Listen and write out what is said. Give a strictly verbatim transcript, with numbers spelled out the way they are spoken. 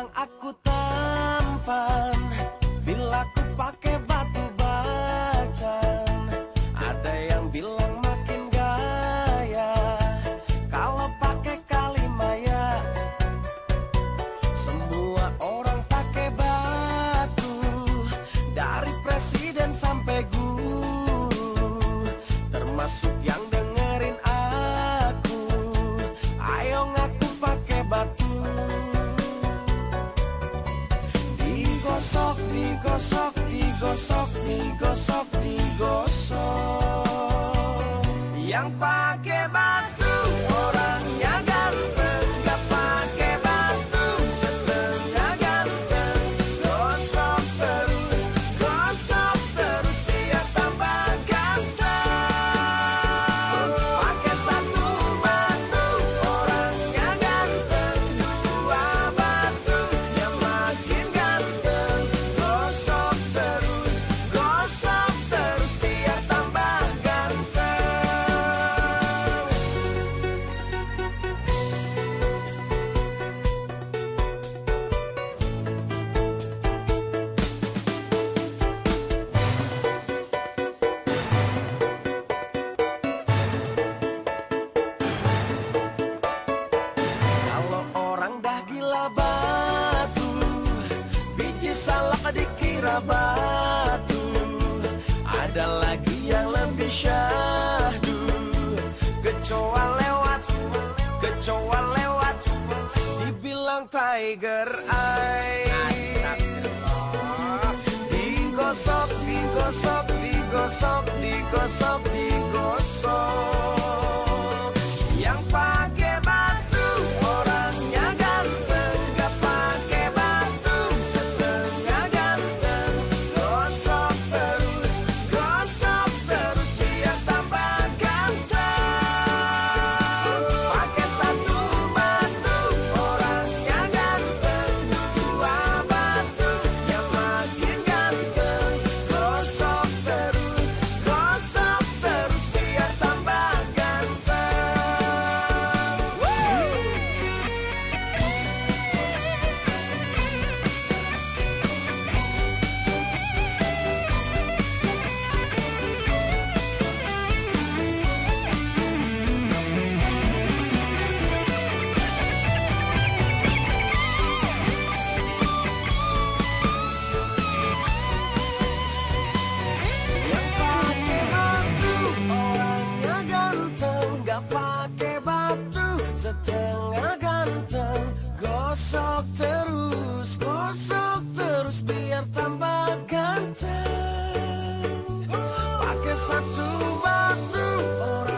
bilang aku tampan, bila ku pakai batu bacan. Ada yang bilang makin gaya kalau pakai Kalimaya. Semua orang pakai batu, dari presiden sampai guru, termasuk yang dengerin aku. Ayo ngaku pakai batu. Digosok, digosok, digosok, digosok, digosok. Yang pakai batu orangnya ganteng, gak pakai batu setengah ganteng. Gosok terus, gosok terus biar tambah ganteng. Pakai satu batu orangnya ganteng, dua batu yang makin ganteng. Gosok terus, gosok terus biar tambah ganteng. Kalau orang dah gila batu, biji salak dikira batu. Ada lagi yang lebih syahdu, kecoa lewat, kecoa lewat, dibilang tiger eye. Digosok, digosok, digosok, digosok, digosok. Yang pakai batu orangnya ganteng, gak pakai batu setengah ganteng. Gosok terus, gosok terus biar tambah ganteng. Pakai satu batu orangnya ganteng, dua batu yang makin ganteng. Gosok terus, gosok terus biar tambah ganteng. Woo! Yang pakai batu orangnya ganteng, gak pakai batu setengah ganteng. Gosok terus, gosok terus biar tambah ganteng. Pakai satu batu orang